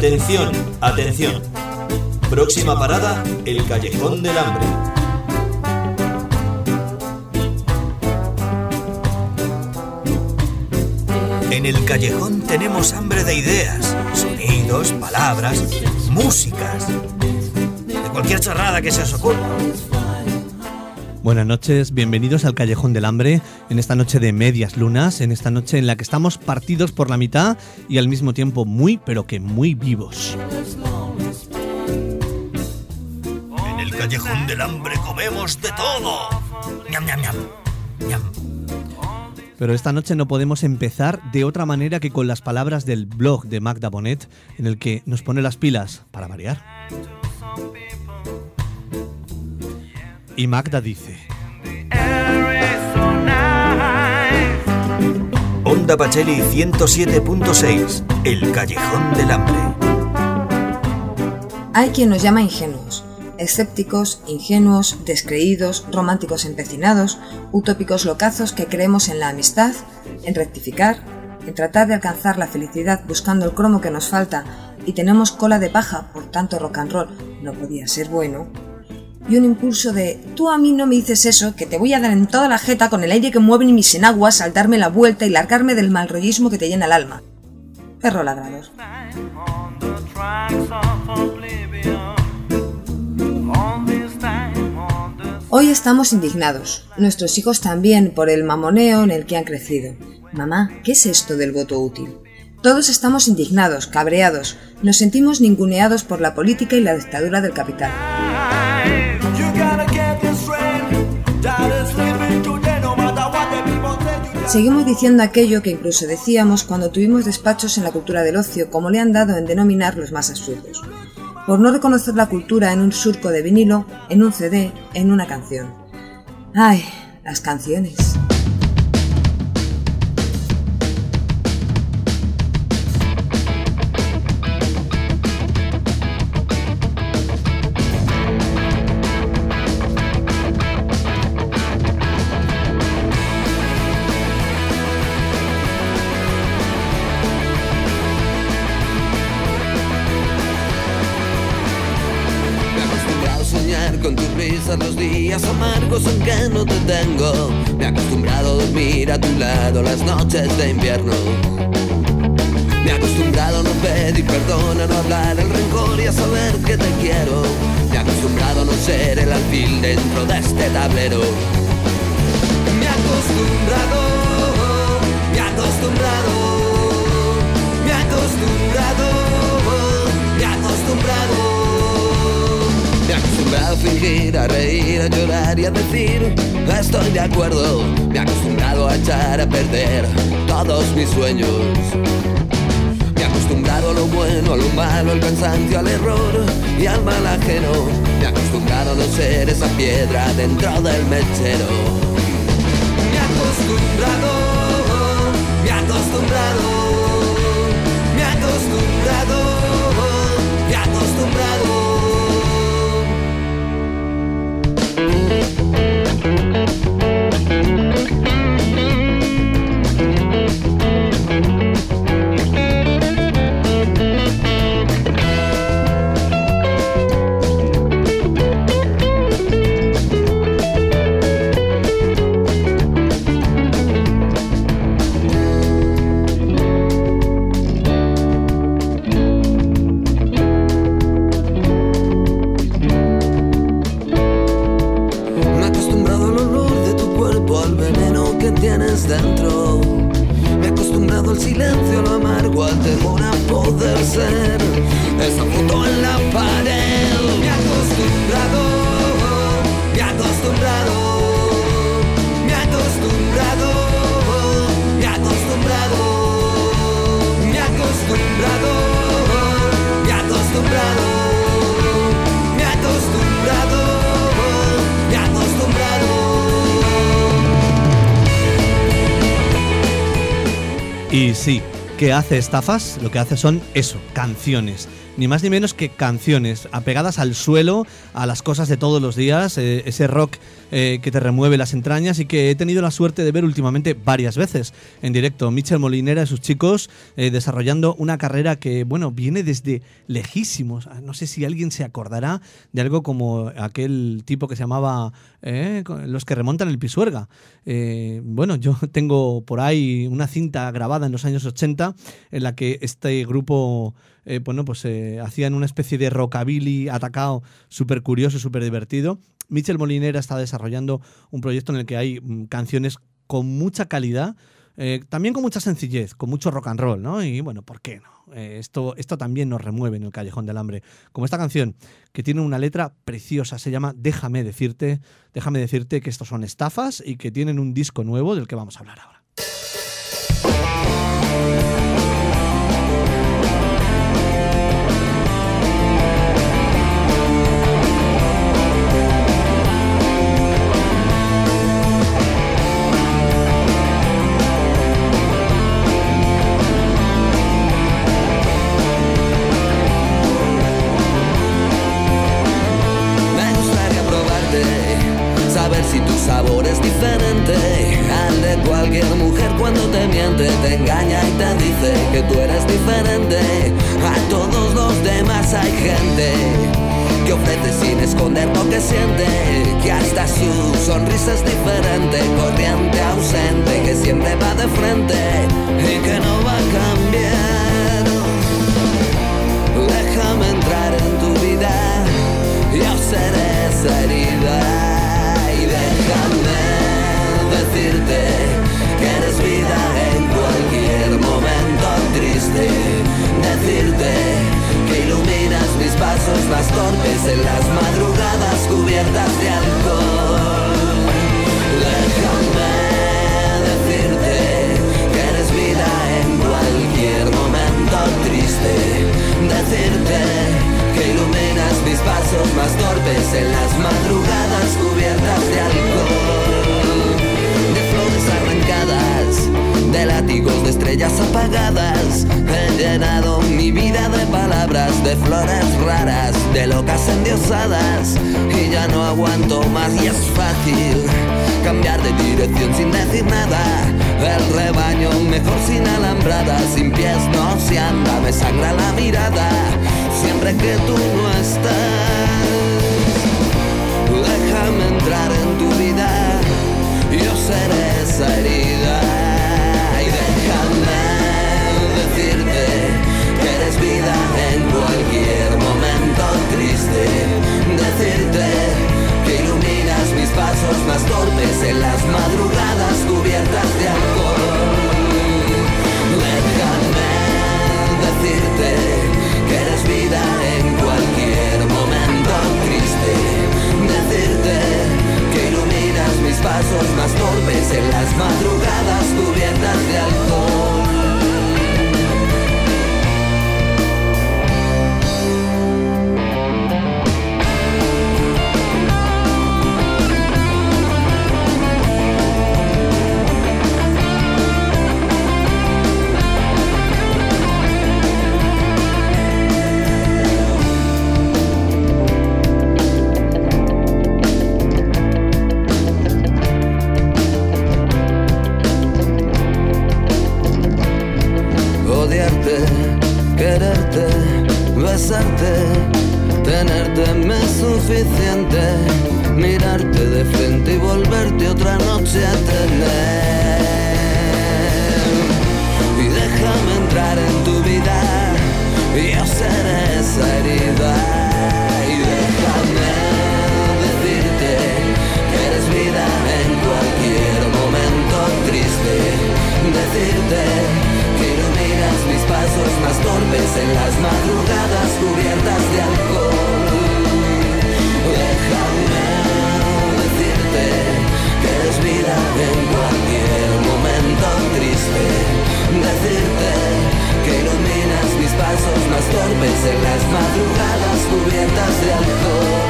Atención, atención. Próxima parada, el Callejón del Hambre. En el callejón tenemos hambre de ideas, sonidos, palabras, músicas, de cualquier chorrada que se os ocurra. Buenas noches, bienvenidos al Callejón del Hambre, en esta noche de medias lunas, en esta noche en la que estamos partidos por la mitad y al mismo tiempo muy, pero que muy vivos. En el Callejón del Hambre comemos de todo. Ñam, ñam, ñam, ñam. Pero esta noche no podemos empezar de otra manera que con las palabras del blog de Magda Bonet, en el que nos pone las pilas para variar. Y Magda dice: Onda Pacheli 107.6, el Callejón del Hambre. Hay quien nos llama ingenuos, escépticos, ingenuos, descreídos, románticos empecinados, utópicos locazos que creemos en la amistad, en rectificar, en tratar de alcanzar la felicidad buscando el cromo que nos falta y tenemos cola de paja, por tanto rock and roll no podía ser bueno, y un impulso de tú a mí no me dices eso, que te voy a dar en toda la jeta con el aire que mueven mis enaguas al darme la vuelta y largarme del malrollismo que te llena el alma. Perro ladrador. Hoy estamos indignados, nuestros hijos también, por el mamoneo en el que han crecido. Mamá, ¿qué es esto del voto útil? Todos estamos indignados, cabreados, nos sentimos ninguneados por la política y la dictadura del capital. Seguimos diciendo aquello que incluso decíamos cuando tuvimos despachos en la cultura del ocio, como le han dado en denominar los más absurdos. Por no reconocer la cultura en un surco de vinilo, en un CD, en una canción. ¡Ay, las canciones! Con tu risa los días amargos en que no te tengo. Me he acostumbrado a dormir a tu lado las noches de invierno. Me he acostumbrado a no pedir perdón, a no hablar el rencor y a saber que te quiero. Me he acostumbrado a no ser el alfil dentro de este tablero. Me he acostumbrado, me he acostumbrado, me he acostumbrado, me he acostumbrado. Me he acostumbrado a fingir, a reír, a llorar y a decir estoy de acuerdo. Me he acostumbrado a echar a perder todos mis sueños. Me he acostumbrado a lo bueno, a lo malo, al cansancio, al error y al mal ajeno. Me he acostumbrado a no ser esa piedra dentro del mechero. Me he acostumbrado, me he acostumbrado, me he acostumbrado, me he acostumbrado. Dentro. Me he acostumbrado al silencio, a lo amargo, al temor a poder ser esa foto en la pared. Me he acostumbrado, me he acostumbrado, me he acostumbrado, me he acostumbrado, me he acostumbrado, me he acostumbrado, me he acostumbrado, me he acostumbrado. Y sí, ¿qué hace Estafas? Lo que hace son eso, canciones. ni más ni menos que canciones apegadas al suelo, a las cosas de todos los días, ese rock que te remueve las entrañas y que he tenido la suerte de ver últimamente varias veces en directo. Mitchell Molinera y sus chicos desarrollando una carrera que, bueno, viene desde lejísimos. No sé si alguien se acordará de algo como aquel tipo que se llamaba Los que remontan el Pisuerga. Bueno, yo tengo por ahí una cinta grabada en los años 80 en la que este grupo hacían una especie de rockabilly atacado súper curioso, súper divertido. Mitchell Molinera está desarrollando un proyecto en el que hay canciones con mucha calidad, también con mucha sencillez, con mucho rock and roll, ¿no? Y bueno, ¿por qué no? Esto también nos remueve en el Callejón del Hambre. Como esta canción, que tiene una letra preciosa, se llama Déjame decirte que estos son estafas y que tienen un disco nuevo del que vamos a hablar ahora. Saber si tu sabor es diferente al de cualquier mujer cuando te miente, te engaña y te dice que tú eres diferente a todos los demás. Hay gente que ofrece sin esconder lo que siente, que hasta su sonrisa es diferente, corriente, ausente, que siempre va de frente y que no va a cambiar. Déjame entrar en tu vida, yo seré esa herida. Déjame decirte que eres vida en cualquier momento triste. Decirte que iluminas mis pasos más torpes en las madrugadas cubiertas de alcohol. Déjame decirte que eres vida en cualquier momento triste. Decirte que iluminas mis pasos más torpes en las madrugadas cubiertas de alcohol. De flores arrancadas, de látigos de estrellas apagadas, he llenado mi vida de palabras, de flores raras, de locas endiosadas, y ya no aguanto más y es fácil cambiar de dirección sin decir nada. El rebaño mejor sin alambrada, sin pies no se anda, me sangra la mirada siempre que tú no estás. Déjame entrar en tu vida, yo seré esa herida. Y déjame decirte que eres vida en cualquier momento triste. Decirte que iluminas mis pasos más torpes en las madrugadas cubiertas de alcohol. Déjame decirte que eres vida en cualquier momento triste. Decirte que iluminas mis pasos más torpes en las madrugadas cubiertas de alcohol. Quererte, besarte, tenerte me es suficiente, mirarte de frente y volverte otra noche a tener. Y déjame entrar en tu vida, yo seré esa herida. Y déjame decirte que eres vida en cualquier momento triste. Decirte que iluminas mis pasos más torpes en las madrugadas cubiertas de alcohol. Déjame decirte que eres vida en cualquier momento triste. Decirte que iluminas mis pasos más torpes en las madrugadas cubiertas de alcohol.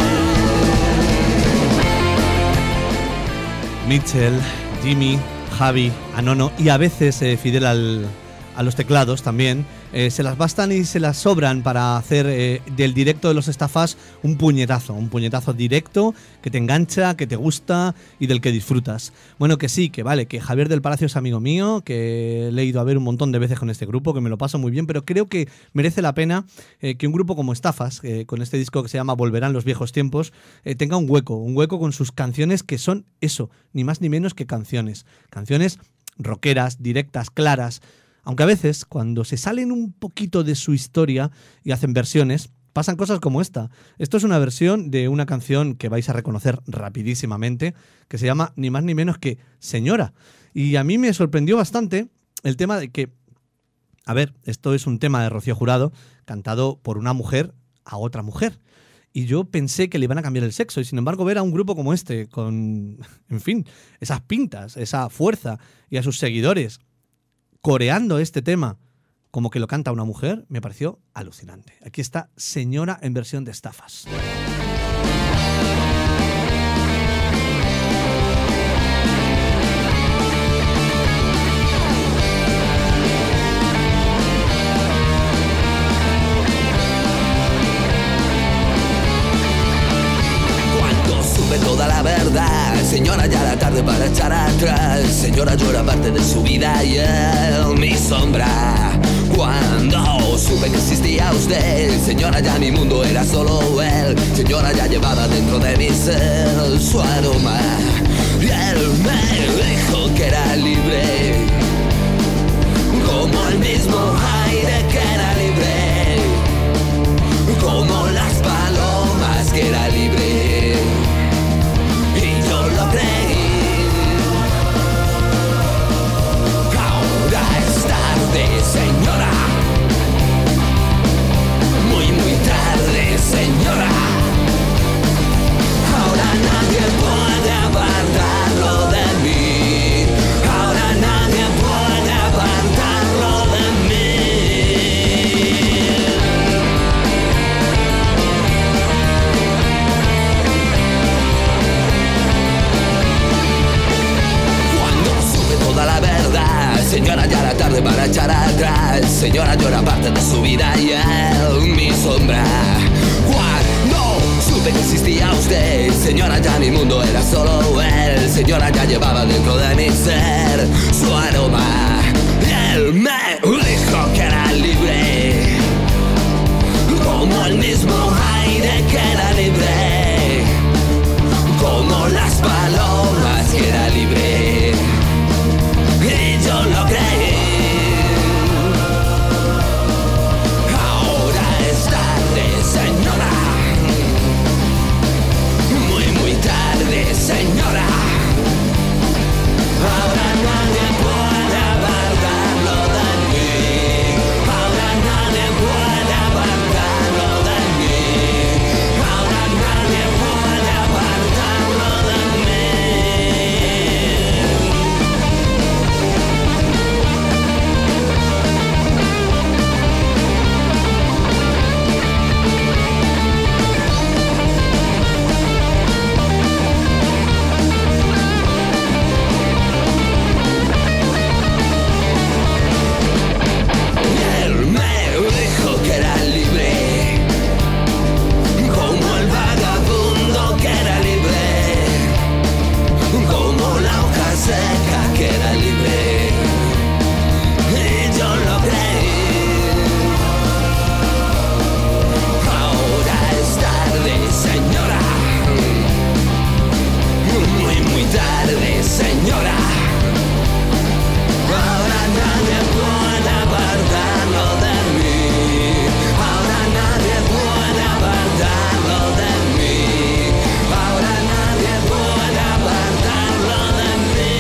Mitchell, Jimmy, Javi, Anono y a veces Fidel a los teclados también. se las bastan y se las sobran para hacer del directo de los Estafas un puñetazo directo que te engancha, que te gusta y del que disfrutas. Bueno, que sí, que vale, que Javier del Palacio es amigo mío, que le he ido a ver un montón de veces con este grupo, que me lo paso muy bien, pero creo que merece la pena que un grupo como Estafas, con este disco que se llama Volverán los viejos tiempos, tenga un hueco con sus canciones, que son eso, ni más ni menos que canciones rockeras, directas, claras, aunque a veces cuando se salen un poquito de su historia y hacen versiones, pasan cosas como esta. Esto es una versión de una canción que vais a reconocer rapidísimamente, que se llama ni más ni menos que Señora. Y a mí me sorprendió bastante el tema de que, a ver, esto es un tema de Rocío Jurado cantado por una mujer a otra mujer. Y yo pensé que le iban a cambiar el sexo, y sin embargo ver a un grupo como este, con, en fin, esas pintas, esa fuerza, y a sus seguidores coreando este tema como que lo canta una mujer, me pareció alucinante. Aquí está Señora en versión de Estafas. Toda la verdad, señora, ya la tarde para echar atrás. Señora, llora parte de su vida y él, mi sombra. Cuando supe que existía usted, señora, ya mi mundo era solo él. Señora, ya llevaba dentro de mi ser su aroma. Y él me dijo que era libre, como el mismo aire que era libre, como las palomas que era libre. Lo creí. Ahora es tarde, señora. Muy, muy tarde, señora. Ahora nadie puede apartarlo de mí. Ahora nadie puede apartarlo de mí. Toda la verdad, señora, ya la tarde para echar atrás. Señora, llora parte de su vida y él, mi sombra. Cuando supe que existía usted, señora, ya mi mundo era solo él. Señora, ya llevaba dentro de mi ser su aroma. Él me dijo que era libre, como el mismo aire que era libre, como las palomas que era libre. Y yo lo creí. Ahora es tarde, señora. Muy, muy tarde, señora. Ahora nadie puede apartarlo de mí. Ahora nadie puede apartarlo de mí. Ahora nadie puede apartarlo de mí. Seca que era libre, y yo lo creí. Ahora es tarde, señora. Muy, muy tarde, señora. Ahora nadie puede apartarlo de mí. Ahora nadie puede apartarlo de mí. Ahora nadie puede apartarlo de mí.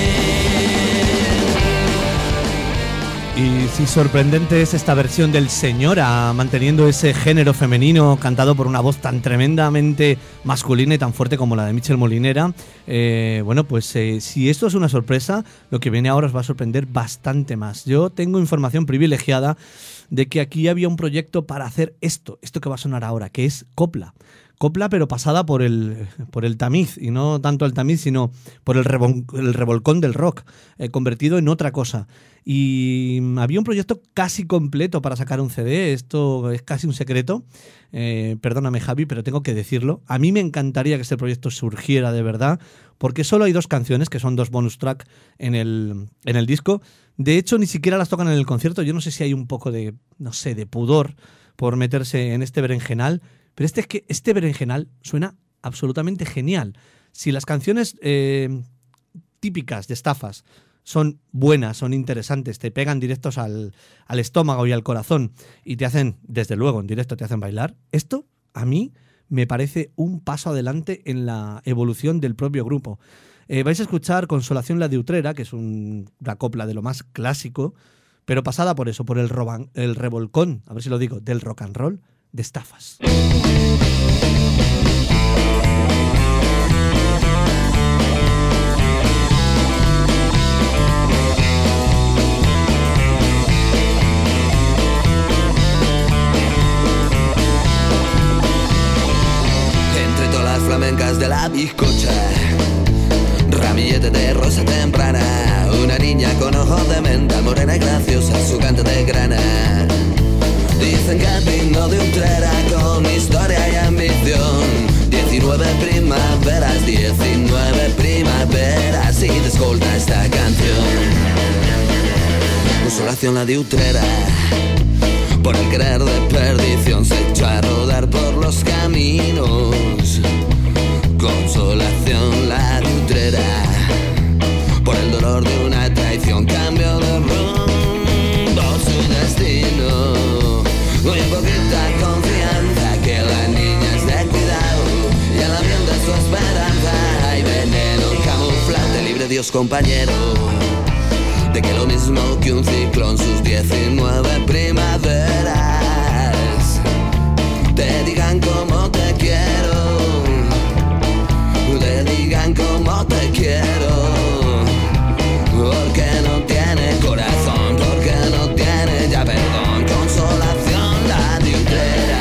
Y sí, sorprendente es esta versión del Señora, manteniendo ese género femenino cantado por una voz tan tremendamente masculina y tan fuerte como la de Michel Molinera. Bueno, pues si esto es una sorpresa, lo que viene ahora os va a sorprender bastante más. Yo tengo información privilegiada de que aquí había un proyecto para hacer esto que va a sonar ahora, que es Copla. Copla, pero pasada por el tamiz, y no tanto el tamiz, sino por el revolcón del rock, convertido en otra cosa. Y había un proyecto casi completo para sacar un CD, esto es casi un secreto, perdóname Javi, pero tengo que decirlo. A mí me encantaría que este proyecto surgiera de verdad, porque solo hay 2 canciones, que son 2 bonus track en el disco. De hecho, ni siquiera las tocan en el concierto. Yo no sé si hay un poco de, no sé, de pudor por meterse en este berenjenal, pero es que este berenjenal suena absolutamente genial. Si las canciones típicas de Estafas son buenas, son interesantes, te pegan directos al estómago y al corazón y te hacen, desde luego, en directo te hacen bailar, esto a mí me parece un paso adelante en la evolución del propio grupo. Vais a escuchar Consolación la de Utrera, que es una copla de lo más clásico, pero pasada por eso, por el revolcón, a ver si lo digo, del rock and roll de Estafas. Entre todas las flamencas de la bizcocha, ramillete de rosa temprana, una niña con ojos de menta, morena y graciosa, su canto de grana. Dicen que vino de Utrera con historia y ambición. 19 primaveras y te escolta esta canción. Consolación la de Utrera, por el querer de perdición se echó a rodar por los caminos. Consolación la de Utrera, por el dolor de una traición cambió de rumbo su destino. Muy poquita confianza, que la niña es de cuidado y el avión de su esperanza hay veneno camuflante, libre Dios compañero, de que lo mismo que un ciclón sus 19 primaveras te digan cómo te quiero, te digan cómo te quiero, porque no tiene corazón, porque no tiene ya perdón. Consolación la de Utrera.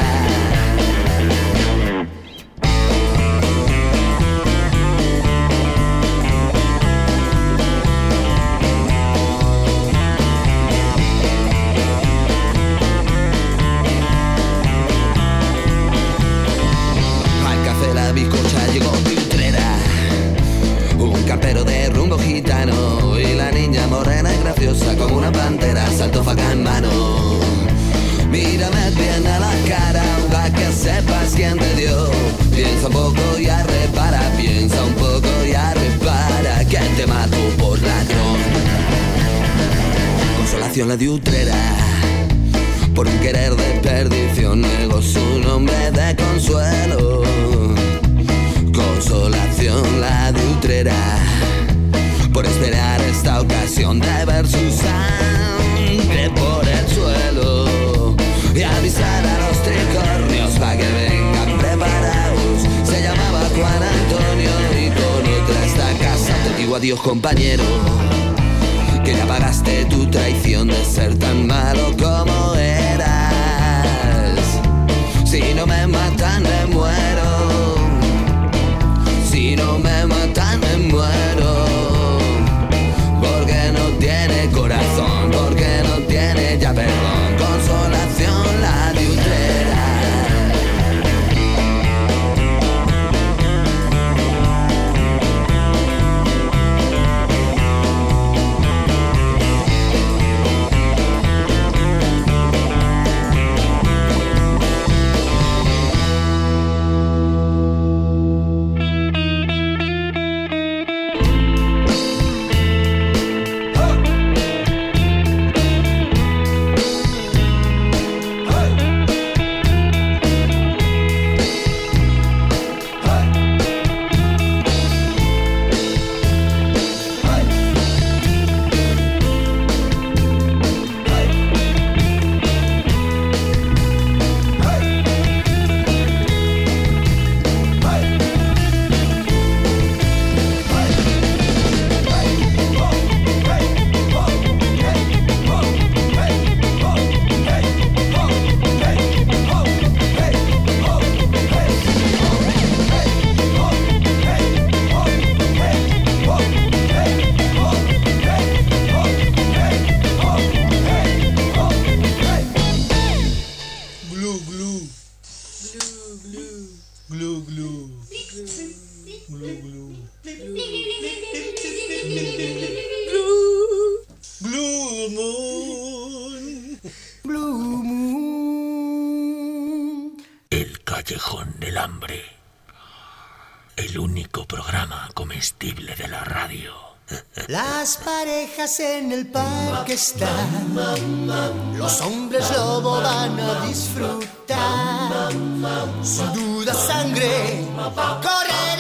Al café la bizcocha llegó de Utrera, un campero de rumbo gitano, y la niña morena y graciosa como una pantera saltó faca en mano. Mírame bien a la cara para que sepas quién te dio. Piensa un poco y repara, piensa un poco y repara, quién te mató por ladrón. Consolación la de Utrera, por un querer de perdición negó su nombre de consuelo. Consolación la de Utrera, por esperar esta ocasión de ver su sangre por el suelo y avisar a los tricornios para que vengan preparados. Se llamaba Juan Antonio y con otra esta casa te digo adiós compañero, que ya pagaste tu traición de ser tan malo como eras. Si no me matan me muero, si no me matan me muero, porque no tiene corazón, porque no tiene ya perdón. Consolación la de Utrera. Blue Moon. Blue Moon. El Callejón del Hambre. El único programa comestible de la radio. Las parejas en el parque están, los hombres lobo van a disfrutar, sin duda sangre correrá.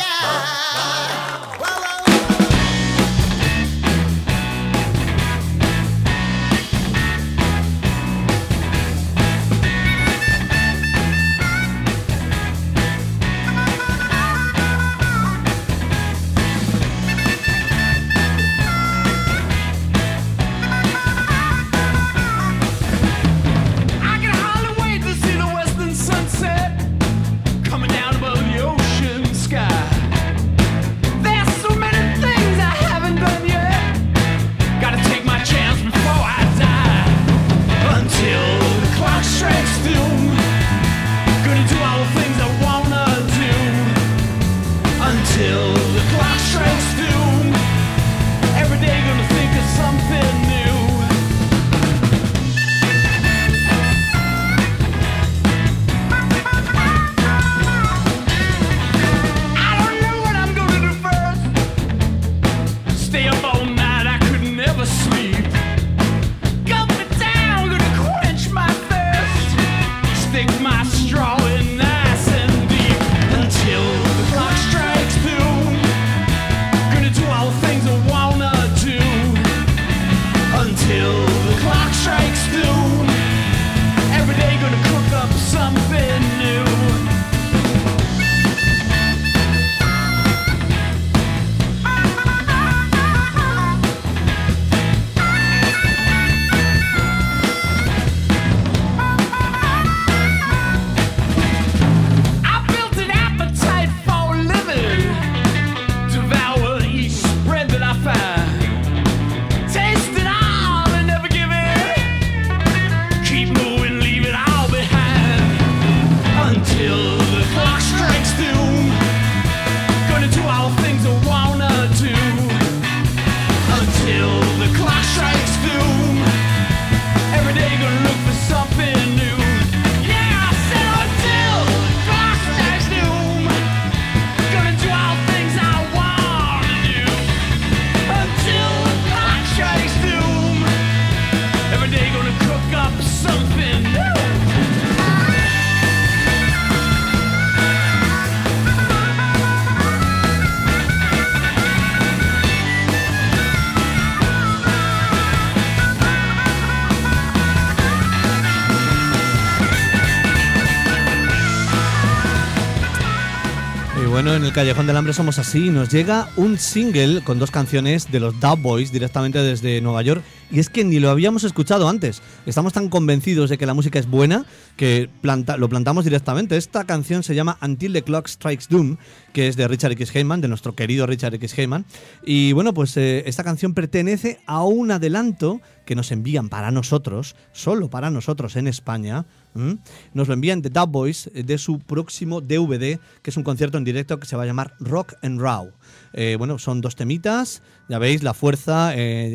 Bueno, en el Callejón del Hambre somos así. Nos llega un single con 2 canciones de los Dub Boys directamente desde Nueva York. Y es que ni lo habíamos escuchado antes. Estamos tan convencidos de que la música es buena que lo plantamos directamente. Esta canción se llama Until the Clock Strikes Doom, que es de Richard X. Heyman, de nuestro querido Richard X. Heyman. Y bueno, pues esta canción pertenece a un adelanto que nos envían para nosotros, solo para nosotros en España. Nos lo envían de Dub Boys, de su próximo DVD, que es un concierto en directo que se va a llamar Rock and Raw. Bueno, son 2 temitas, ya veis la fuerza.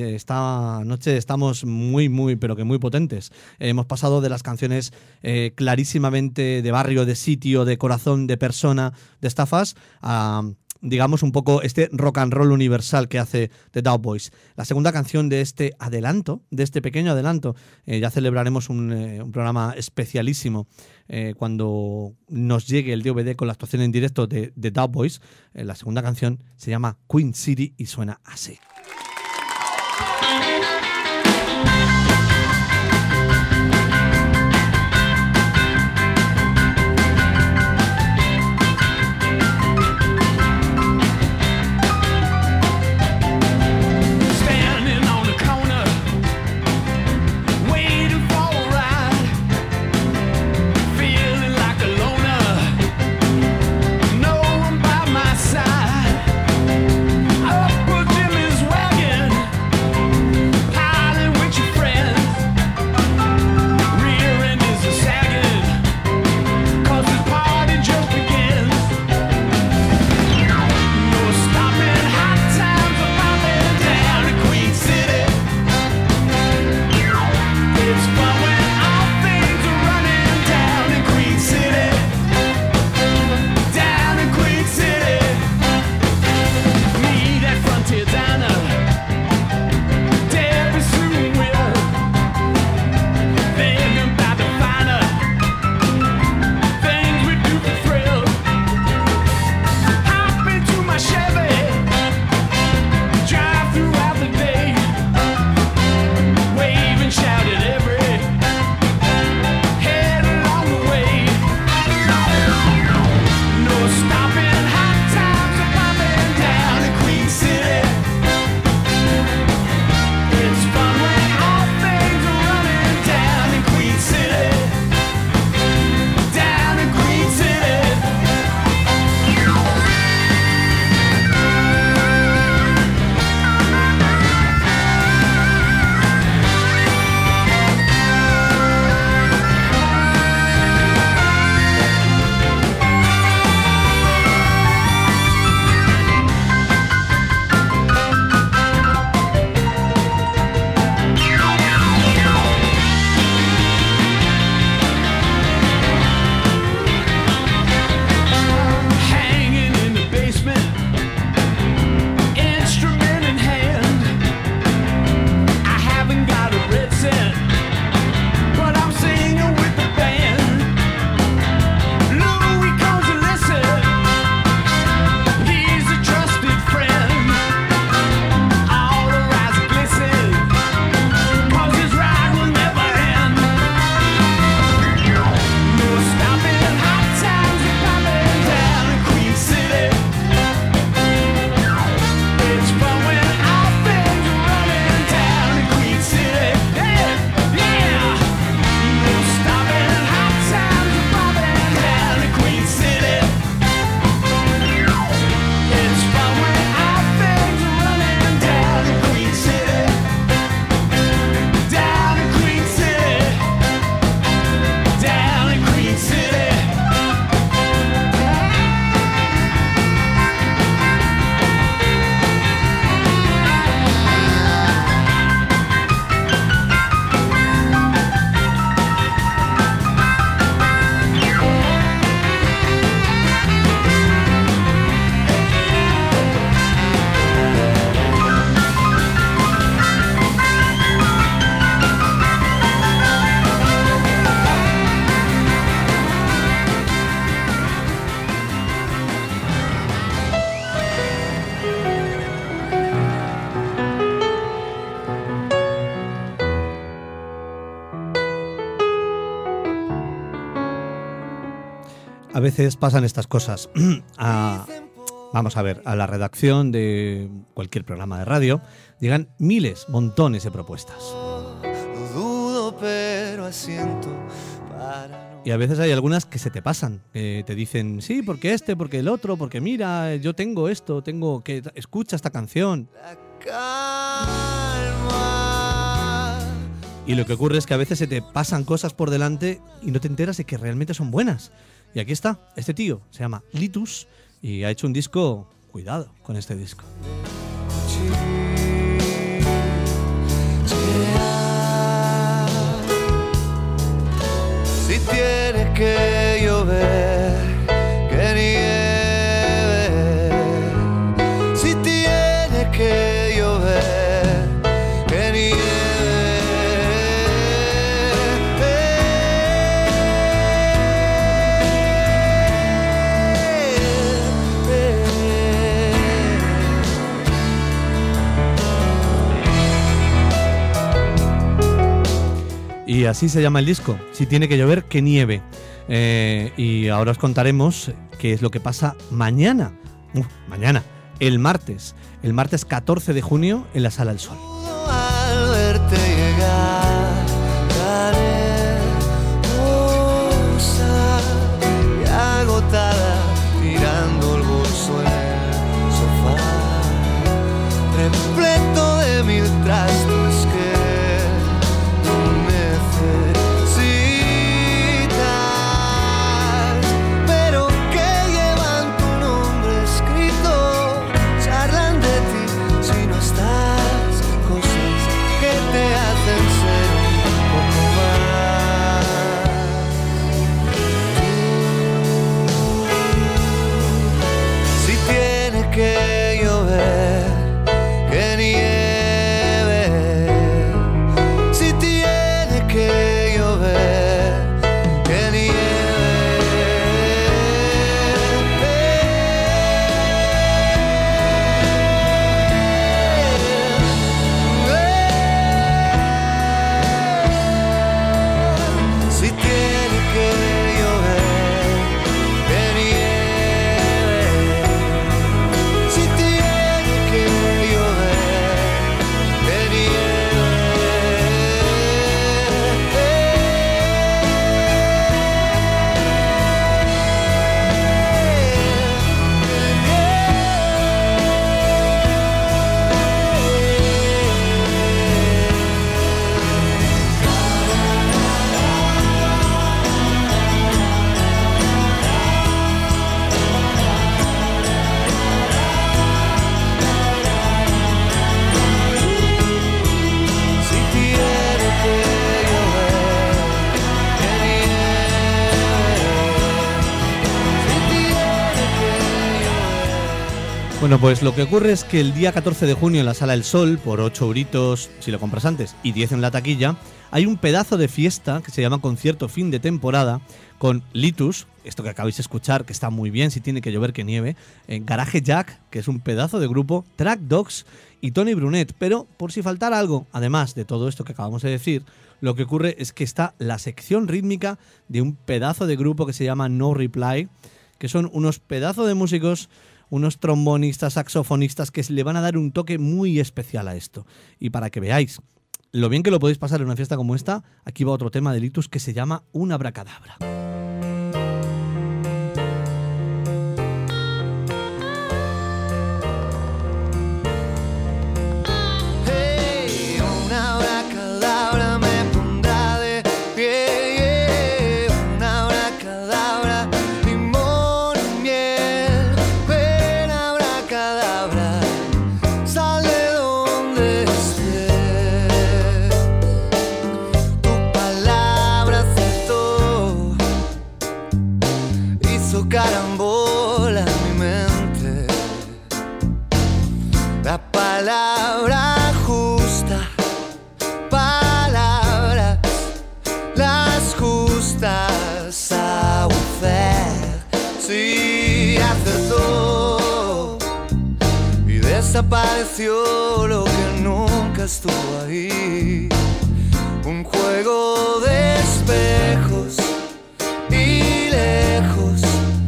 Esta noche estamos muy, pero que muy potentes. Hemos pasado de las canciones clarísimamente de barrio, de sitio, de corazón, de persona, de estafas, a, digamos, un poco este rock and roll universal que hace The Dub Boys. La segunda canción de este adelanto, de este pequeño adelanto, ya celebraremos un programa especialísimo cuando nos llegue el DVD con la actuación en directo de The Dub Boys. La segunda canción se llama Queen City y suena así. Up with Jimmy's wagon. veces pasan estas cosas. Vamos a ver, a la redacción de cualquier programa de radio llegan miles, montones de propuestas. Lo dudo, pero asiento para no... Y a veces hay algunas que se te pasan, que te dicen, sí, porque porque el otro, porque mira, yo tengo esto, tengo que... Escucha esta canción. La calma. Y lo que ocurre es que a veces se te pasan cosas por delante y no te enteras de que realmente son buenas. Y aquí está, este tío, se llama Litus, y ha hecho un disco, cuidado con este disco. Si tiene que llover, que nieve. Si tiene que llover, que nieve. Y así se llama el disco, Si tiene que llover, que nieve. Y ahora os contaremos qué es lo que pasa mañana, el martes 14 de junio en la Sala El Sol. Al verte llegar, carerosa y agotada, tirando el bolso en el sofá, repleto de mil trastos que tú necesitas, pero que llevan tu nombre escrito, charlan de ti si no estás, cosas que te hacen ser un poco más. Si tiene que llover, que nieve. Si tiene que llover, que nieve. Si tiene que llover, que nieve. Si tiene que llover, que Bueno, pues lo que ocurre es que el día 14 de junio en la Sala El Sol, por 8 euritos si lo compras antes y 10 en la taquilla, hay un pedazo de fiesta que se llama Concierto Fin de Temporada con Litus, esto que acabáis de escuchar, que está muy bien, Si tiene que llover, que nieve, Garage Jack, que es un pedazo de grupo, Track Dogs y Tony Brunet. Pero por si faltara algo, además de todo esto que acabamos de decir, lo que ocurre es que está la sección rítmica de un pedazo de grupo que se llama No Reply, que son unos pedazos de músicos, unos trombonistas, saxofonistas que le van a dar un toque muy especial a esto. Y para que veáis lo bien que lo podéis pasar en una fiesta como esta, aquí va otro tema de Litus que se llama Un Abracadabra. Hey, una abracadabra me pondrá de pie, una abracadabra, limón y miel. Ven, abracadabra, sal de donde estés. Tu palabra acertó, hizo carambola en mi mente. La palabra justa, palabras, las justas a hacer. Sí, acertó y desapareció lo que nunca estuvo ahí. Un juego de espejos y lejos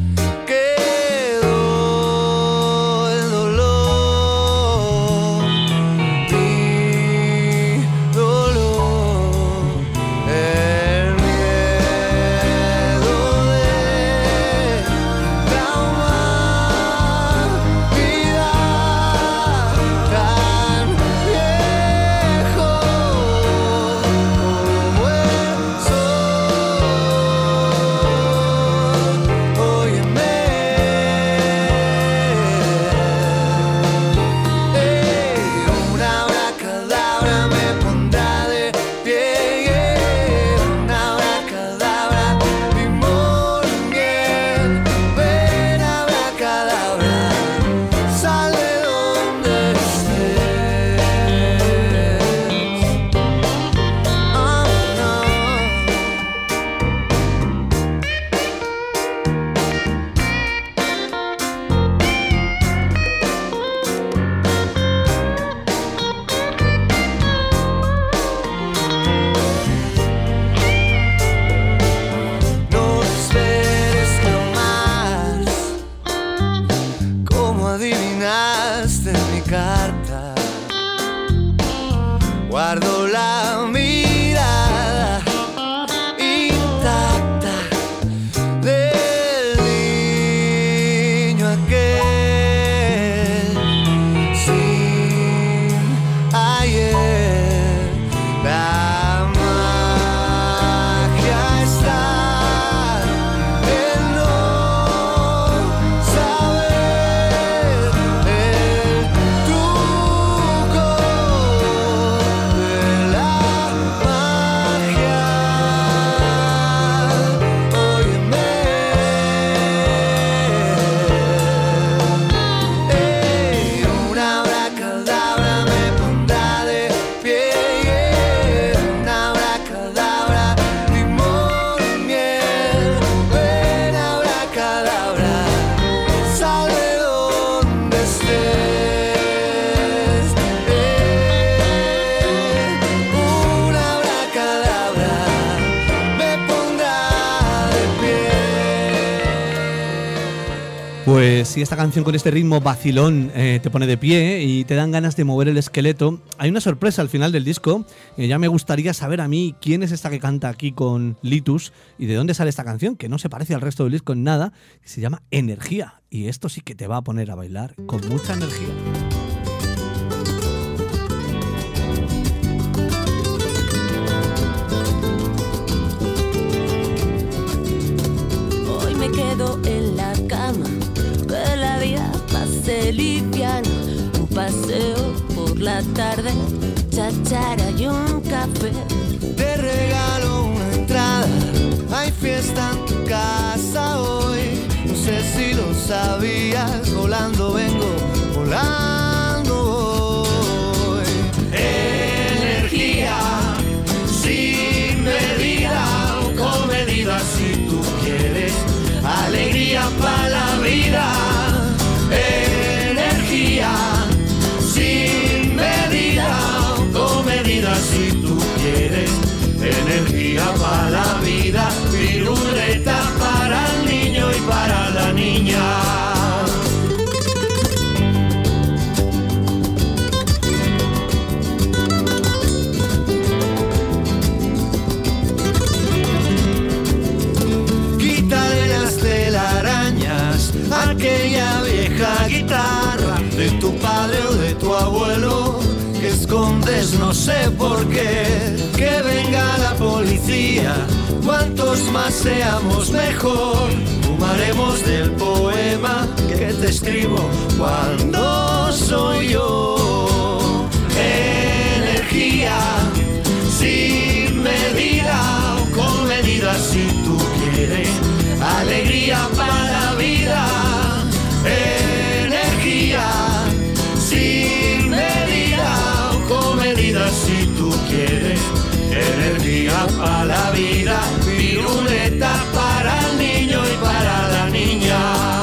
firmaste mi carta. Guardo la mirada intacta del niño aquel sin ayer. La magia está en no saber el truco de la magia. Óyeme, una abracadabra me pondrá de pie, una abracadabra, limón y miel. Ven abracadabra, sal de donde estés. Una abracadabra me pondrá de pie. Pues si esta canción con este ritmo vacilón te pone de pie y te dan ganas de mover el esqueleto, hay una sorpresa al final del disco. Ya me gustaría saber a mí quién es esta que canta aquí con Litus y de dónde sale esta canción, que no se parece al resto del disco en nada, que se llama Energía. Y esto sí que te va a poner a bailar con mucha energía. Hoy me quedo en la cama, que la vida pase liviana. Un paseo por la tarde, cháchara y un café. Te regalo una entrada, hay fiesta en tu casa hoy. No sé si lo sabías, volando vengo, volando voy. Energía sin medida, con medida si tú quieres. Alegría para la vida. Energía sin medida, con medida si tú quieres. Energía para la vida, piruleta para el niño y para la niña. Quítale las telarañas, aquella vieja guitarra de tu padre o de tu abuelo, que escondes no sé por qué. Que venga la policía, cuantos más seamos mejor. Fumaremos del poema que te escribo cuando soy yo. Energía sin medida, con medida si tú quieres. Alegría para la vida. Energía sin medida, con medida si tú quieres. Energía para la vida, piruleta para el niño y para la niña.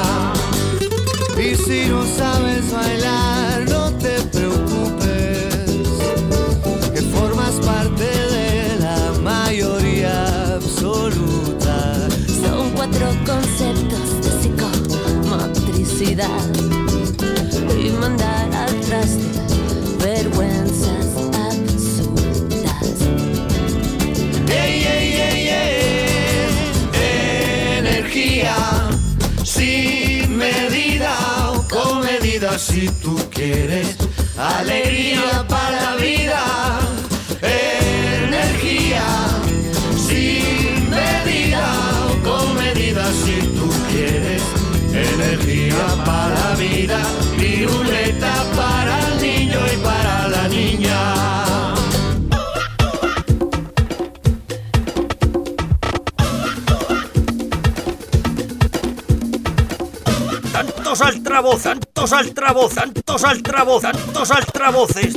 Y si no sabes bailar, no te preocupes, que formas parte de la mayoría absoluta. Son 4 conceptos de psicomotricidad y mandar al traste vergüenzas absurdas. Ey, ey, ey, ey. Energía sin medida, con medida si tú quieres. Alegría para la vida. Energía sin medida, con medida si tú quieres. Energía para la vida, piruleta para el niño y para la niña. Tantos altavoces, tantos altavoces, tantos altavoces, tantos altavoces.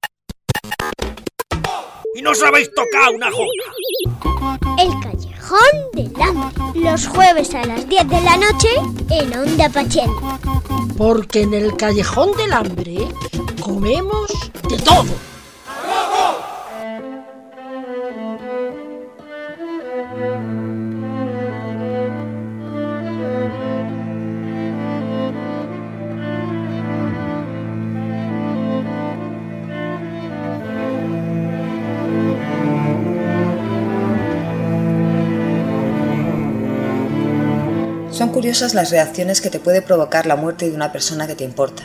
Y no sabéis tocar una jota. El Callejón del Hambre. Los jueves a las 10 de la noche en Onda Pachel. Porque en el Callejón del Hambre comemos de todo. Son curiosas las reacciones que te puede provocar la muerte de una persona que te importa.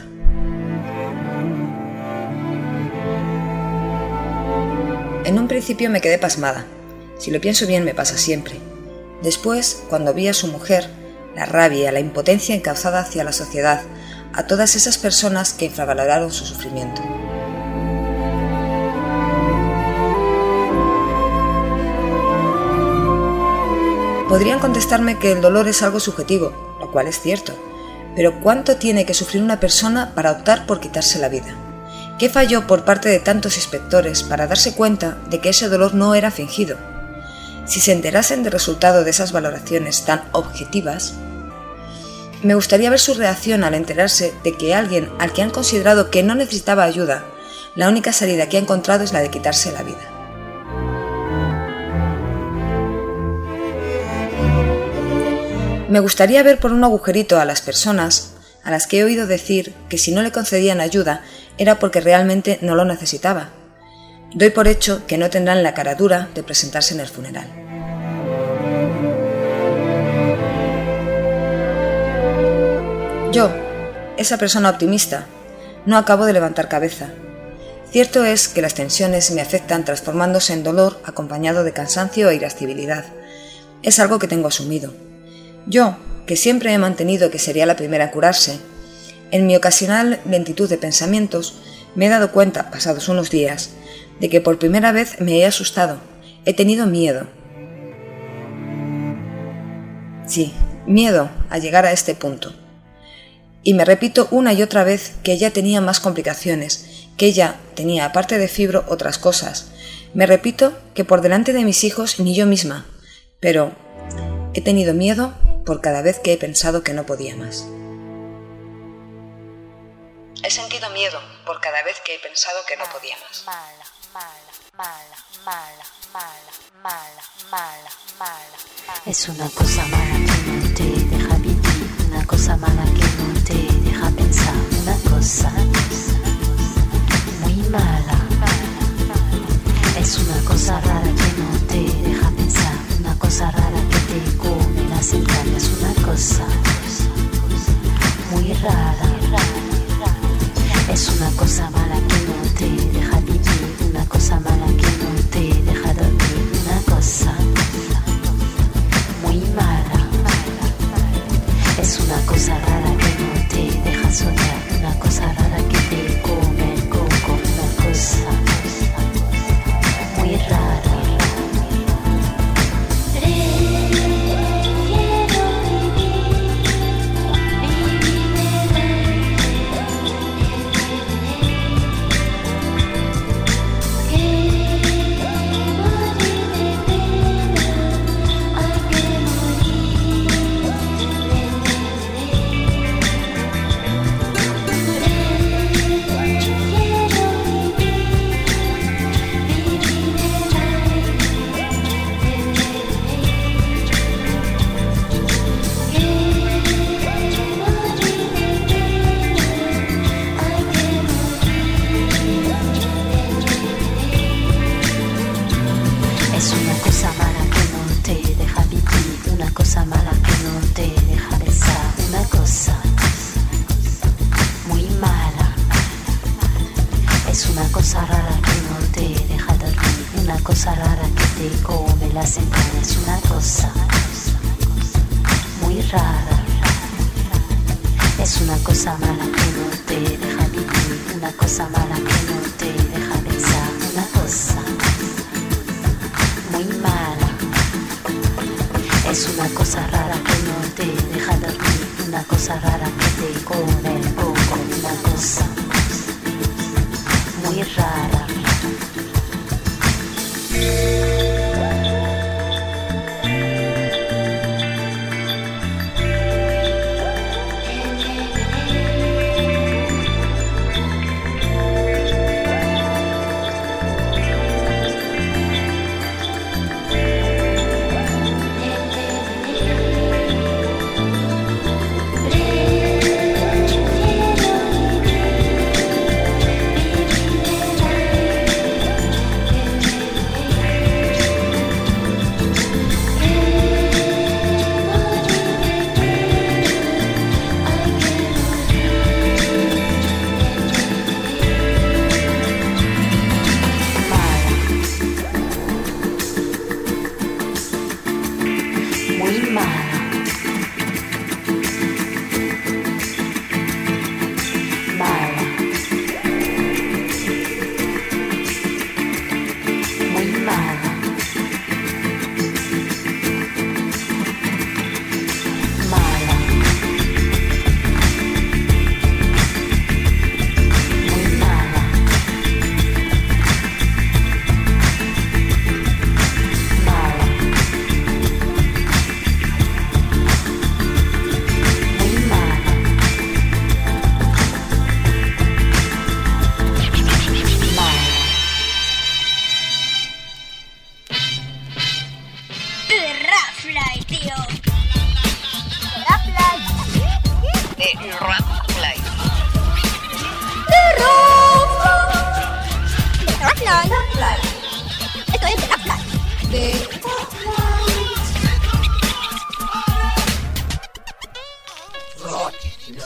En un principio me quedé pasmada. Si lo pienso bien, me pasa siempre. Después, cuando vi a su mujer, la rabia, la impotencia encauzada hacia la sociedad, a todas esas personas que infravaloraron su sufrimiento. Podrían contestarme que el dolor es algo subjetivo, lo cual es cierto, pero ¿cuánto tiene que sufrir una persona para optar por quitarse la vida? ¿Qué falló por parte de tantos inspectores para darse cuenta de que ese dolor no era fingido? Si se enterasen del resultado de esas valoraciones tan objetivas, me gustaría ver su reacción al enterarse de que alguien al que han considerado que no necesitaba ayuda, la única salida que ha encontrado es la de quitarse la vida. Me gustaría ver por un agujerito a las personas a las que he oído decir que si no le concedían ayuda era porque realmente no lo necesitaba. Doy por hecho que no tendrán la cara dura de presentarse en el funeral. Yo, esa persona optimista, no acabo de levantar cabeza. Cierto es que las tensiones me afectan transformándose en dolor acompañado de cansancio e irascibilidad. Es algo que tengo asumido. Yo, que siempre he mantenido que sería la primera a curarse, en mi ocasional lentitud de pensamientos, me he dado cuenta, pasados unos días, de que por primera vez me he asustado, he tenido miedo. Sí, miedo a llegar a este punto. Y me repito una y otra vez que ella tenía más complicaciones, que ella tenía, aparte de fibro, otras cosas. Me repito que por delante de mis hijos ni yo misma, pero he tenido miedo por cada vez que he pensado que no podía más. He sentido miedo por cada vez que he pensado que no podía más. Es una cosa mala que no te deja vivir, una cosa mala que no te deja pensar, una cosa muy mala. Es una cosa rara que no te deja pensar, una cosa rara que te come las entrañas, una cosa muy rara. Es una cosa mala que no te deja vivir, una cosa mala que no te deja dormir, una cosa muy mala. Es una cosa rara que no te deja soñar, una cosa rara que te come el coco, una cosa muy rara.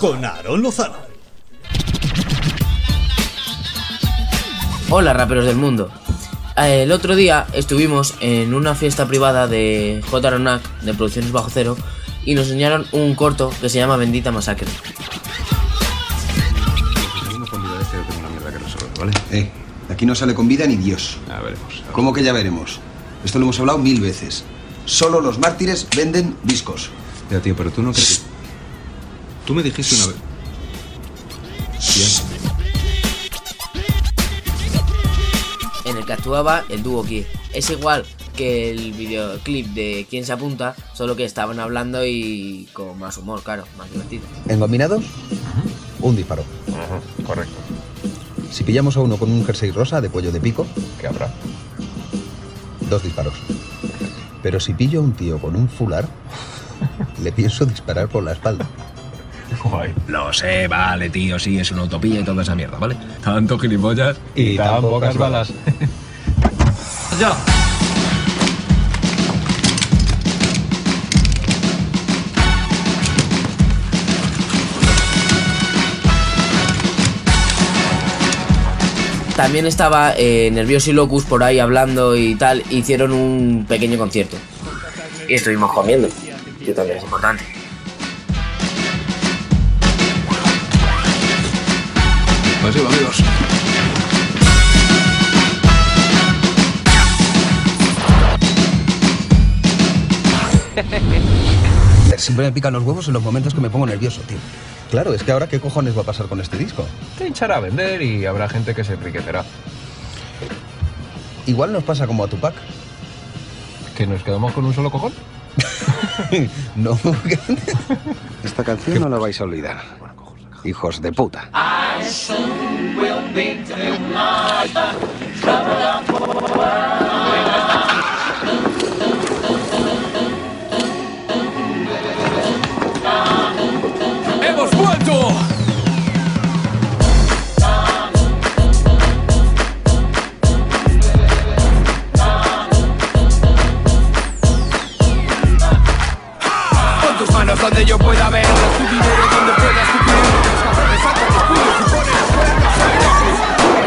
con Aaron Lozano. Hola raperos del mundo. El otro día estuvimos en una fiesta privada de J. Ronak de Producciones Bajo Cero y nos enseñaron un corto que se llama Bendita Masacre. ¿Vale? Aquí no sale con vida ni Dios. Ya veremos. ¿Cómo que ya veremos? Esto lo hemos hablado 1000 veces. Solo los mártires venden discos. Ya, tío, pero tú no crees. Tú me dijiste una vez. Bien. En el que actuaba el dúo Kie. Es igual que el videoclip de Quién se apunta, solo que estaban hablando y con más humor, claro, más divertido. En combinados, un disparo. Correcto. Si pillamos a uno con un jersey rosa de cuello de pico, ¿Qué habrá? 2 disparos. Pero si pillo a un tío con un fular, le pienso disparar por la espalda. Guay. Lo sé, vale, tío, sí, es una utopía y toda esa mierda, ¿vale? Tanto gilipollas y tan pocas balas. ¡Ya! También estaba Nervioso y Locus por ahí hablando y tal. Hicieron un pequeño concierto. Y estuvimos comiendo, que también es importante. Pues sí, amigos. Siempre me pican los huevos en los momentos que me pongo nervioso, tío. Claro, es que ahora ¿qué cojones va a pasar con este disco? Te hinchará a vender y habrá gente que se enriquecerá. Igual nos pasa como a Tupac. ¿Que nos quedamos con un solo cojón? No. Esta canción no la vais a olvidar. Hijos de puta. ¡Hemos vuelto! Pon tus manos donde yo pueda ver, tu dinero donde puedas cumplir. Los cabrones sacan los puños y ponen los cuernos alegres.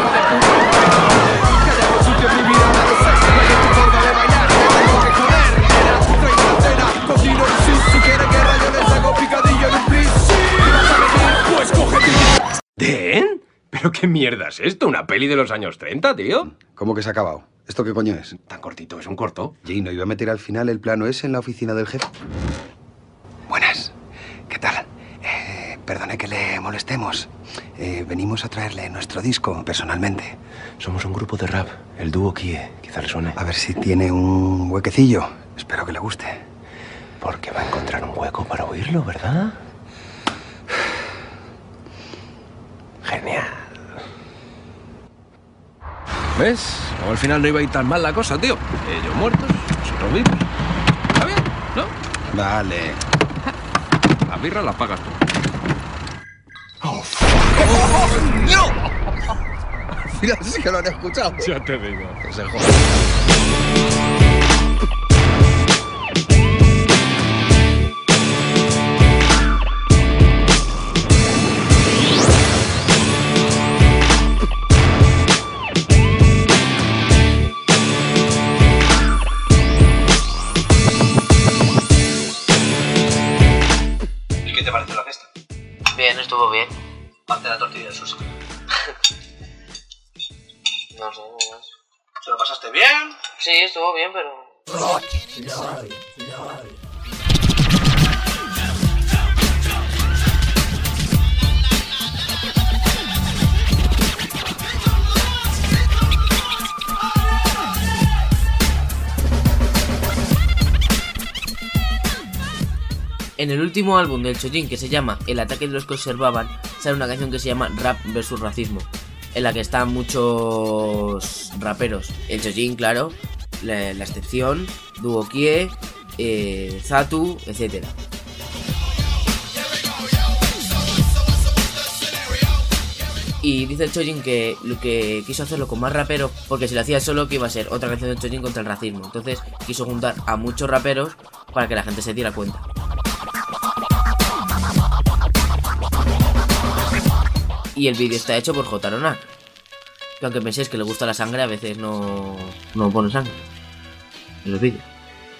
Que debo sitio mi vida, nada sexo, pero tu forma de bailar me tengo que joder. Era reina cena, cocino y sí, si quieren que rayo les hago picadillo en un plis. ¿Y vas a venir? Pues cógete. ¿Den? ¿Pero qué mierda es esto? ¿Una peli de los años 30, tío? ¿Cómo que se ha acabado? ¿Esto qué coño es? Tan cortito, es un corto. Gino, ¿iba a meter al final el plano ese en la oficina del jefe? Buenas. ¿Qué tal? Perdone que le molestemos. Venimos a traerle nuestro disco personalmente. Somos un grupo de rap, el dúo Kie. Quizá le suene. A ver si tiene un huequecillo. Espero que le guste. Porque va a encontrar un hueco para oírlo, ¿verdad? Genial. ¿Ves? Como al final no iba a ir tan mal la cosa, tío. Ellos muertos, nosotros vivos. ¿Está bien? ¿No? Vale. Las birras las pagas tú. ¡Oh, no! Al final sí que lo han escuchado. Ya te digo. Que se joda. ¿Qué te pareció la fiesta? Bien, estuvo bien. Parte la tortilla de sushi. No sé. ¿Te lo pasaste bien? Sí, estuvo bien, pero... En el último álbum del Chojin, que se llama El ataque de los que observaban, sale una canción que se llama Rap vs Racismo, en la que están muchos raperos. El Chojin, claro, la excepción, Dúo Kie, Zatu, etc. Y dice el Chojin que lo que quiso hacerlo con más raperos, porque si lo hacía solo que iba a ser otra canción del Chojin contra el racismo. Entonces quiso juntar a muchos raperos para que la gente se diera cuenta. Y el vídeo está hecho por J. Ronar. Que aunque penséis que le gusta la sangre, a veces no pone sangre en los vídeos.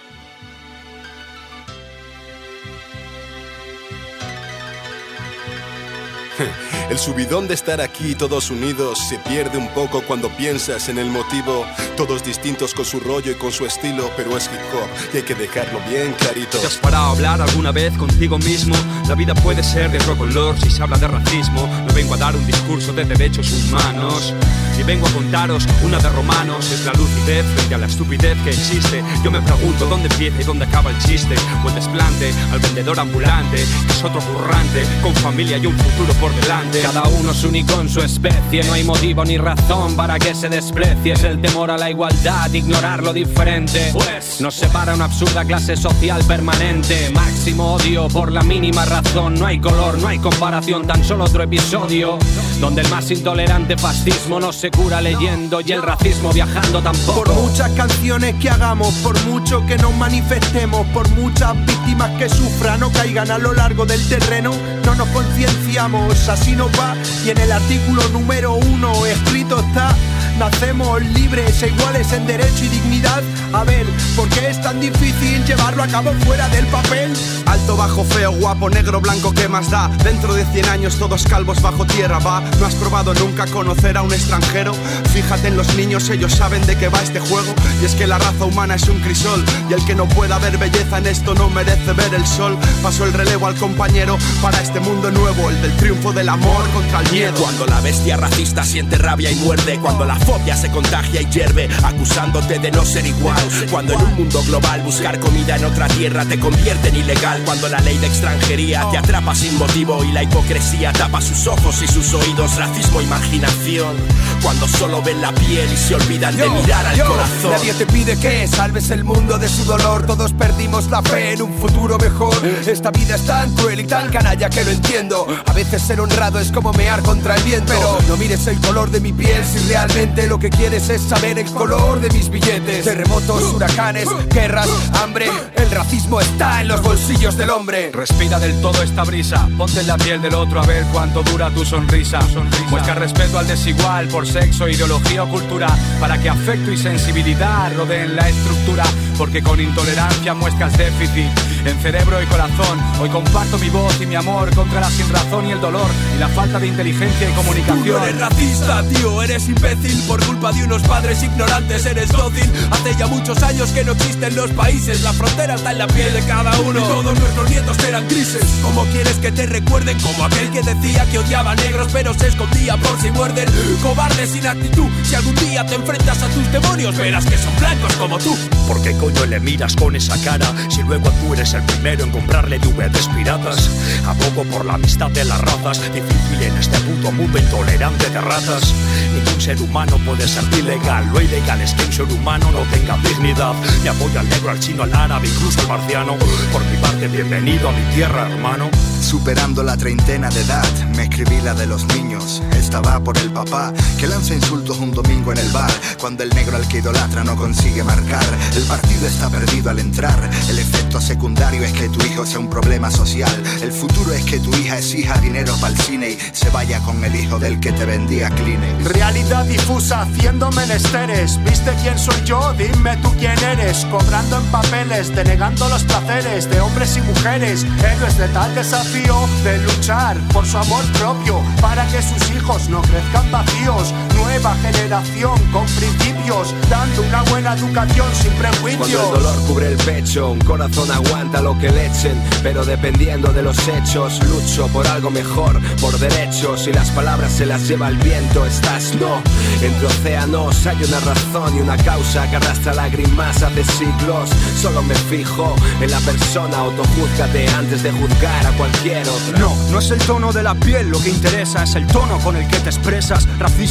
El subidón de estar aquí todos unidos se pierde un poco cuando piensas en el motivo. Todos distintos con su rollo y con su estilo, pero es hip hop y hay que dejarlo bien clarito. ¿Te has parado a hablar alguna vez contigo mismo? La vida puede ser de otro color si se habla de racismo. No vengo a dar un discurso de derechos humanos, y vengo a contaros una de Romanos. Es la lucidez frente a la estupidez que existe. Yo me pregunto dónde empieza y dónde acaba el chiste. O el desplante al vendedor ambulante, que es otro currante, con familia y un futuro por delante. Cada uno es único en su especie, no hay motivo ni razón para que se desprecie. Es el temor a la igualdad, ignorar lo diferente, pues nos separa una absurda clase social permanente. Máximo odio por la mínima razón. No hay color, no hay comparación, tan solo otro episodio donde el más intolerante fascismo no se cura leyendo y el racismo viajando tampoco. Por muchas canciones que hagamos, por mucho que nos manifestemos, por muchas víctimas que sufran o caigan a lo largo del terreno, no nos concienciamos, así nos va. Y en el artículo número 1 escrito está: nacemos libres e iguales en derecho y dignidad. A ver, ¿por qué es tan difícil llevarlo a cabo fuera del papel? Alto, bajo, feo, guapo, negro, blanco, ¿qué más da? Dentro de 100 años todos calvos bajo tierra, va. ¿No has probado nunca conocer a un extranjero? Fíjate en los niños, ellos saben de qué va este juego. Y es que la raza humana es un crisol, y el que no pueda ver belleza en esto no merece ver el sol. Paso el relevo al compañero para este mundo nuevo, el del triunfo del amor contra el miedo. Cuando la bestia racista siente rabia y muerde, cuando la fobia se contagia y hierve, acusándote de no ser igual. Cuando en un mundo global buscar comida en otra tierra te convierte en ilegal. Cuando la ley de extranjería te atrapa sin motivo y la hipocresía tapa sus ojos y sus oídos. Racismo, imaginación. Cuando solo ven la piel y se olvidan de mirar al corazón. Nadie te pide que salves el mundo de su dolor. Todos perdimos la fe en un futuro mejor. Esta vida es tan cruel y tan canalla que lo entiendo. A veces ser honrado es como mear contra el viento. Pero no mires el color de mi piel si realmente lo que quieres es saber el color de mis billetes. Terremotos, huracanes, guerras, hambre. El racismo está en los bolsillos del hombre. Respira del todo esta brisa, ponte en la piel del otro a ver cuánto dura tu sonrisa. Muestra respeto al desigual por sexo, ideología o cultura, para que afecto y sensibilidad rodeen la estructura. Porque con intolerancia muestras déficit en cerebro y corazón. Hoy comparto mi voz y mi amor contra la sinrazón y el dolor y la falta de inteligencia y comunicación. Tú no eres racista, tío, eres imbécil. Por culpa de unos padres ignorantes eres dócil. Hace ya muchos años que no existen los países. La frontera está en la piel de cada uno. Y todos nuestros nietos serán grises. ¿Cómo quieres que te recuerden? Como aquel que decía que odiaba a negros pero se escondía por si muerden. Cobarde sin actitud. Si algún día te enfrentas a tus demonios, verás que son blancos como tú. ¿Por qué coño le miras con esa cara si luego tú eres el primero en comprarle DVDs piratas? Abogo por la amistad de las razas. Difícil en este puto mundo intolerante de ratas. Ningún ser humano puede ser ilegal. Lo ilegal es que un ser humano no tenga dignidad. Me apoyo al negro, al chino, al árabe, incluso al marciano. Por mi parte, bienvenido a mi tierra, hermano. Superando la treintena de edad, me escribí la de los niños. Esta va por el papá que lanza insultos un domingo en el bar, cuando el negro al que idolatra no consigue marcar. El partido está perdido al entrar. El efecto secundario es que tu hijo sea un problema social. El futuro es que tu hija exija dinero para el cine y se vaya con el hijo del que te vendía Kleenex. Realidad difusa haciendo menesteres. ¿Viste quién soy yo? Dime tú quién eres. Cobrando en papeles, denegando los placeres de hombres y mujeres. Héroes de tal desafío de luchar por su amor propio, para que sus hijos no crezcan vacíos. Nueva generación con principios, dando una buena educación sin prejuicios. Cuando el dolor cubre el pecho, un corazón aguanta lo que le echen, pero dependiendo de los hechos, lucho por algo mejor, por derechos, y las palabras se las lleva el viento. Estás no, entre océanos hay una razón y una causa que arrastra lágrimas hace siglos. Solo me fijo en la persona, autojúzgate antes de juzgar a cualquier otra. No, no es el tono de la piel lo que interesa, es el tono con el que te expresas. Racista, sé que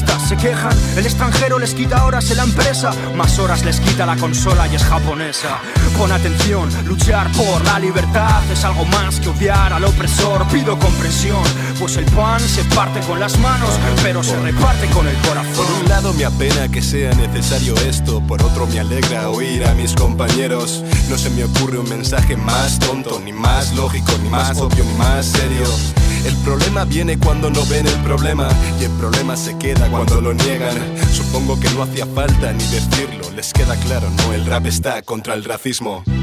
quejan. El extranjero les quita horas en la empresa, más horas les quita la consola y es japonesa. Pon atención, luchar por la libertad es algo más que odiar al opresor. Pido comprensión, pues el pan se parte con las manos, pero se reparte con el corazón. Por un lado me apena que sea necesario esto, por otro me alegra oír a mis compañeros. No se me ocurre un mensaje más tonto, ni más lógico, ni más obvio, ni más serio. El problema viene cuando no ven el problema, y el problema se queda cuando lo niegan. Supongo que no hacía falta ni decirlo, les queda claro, no, el rap está contra el racismo.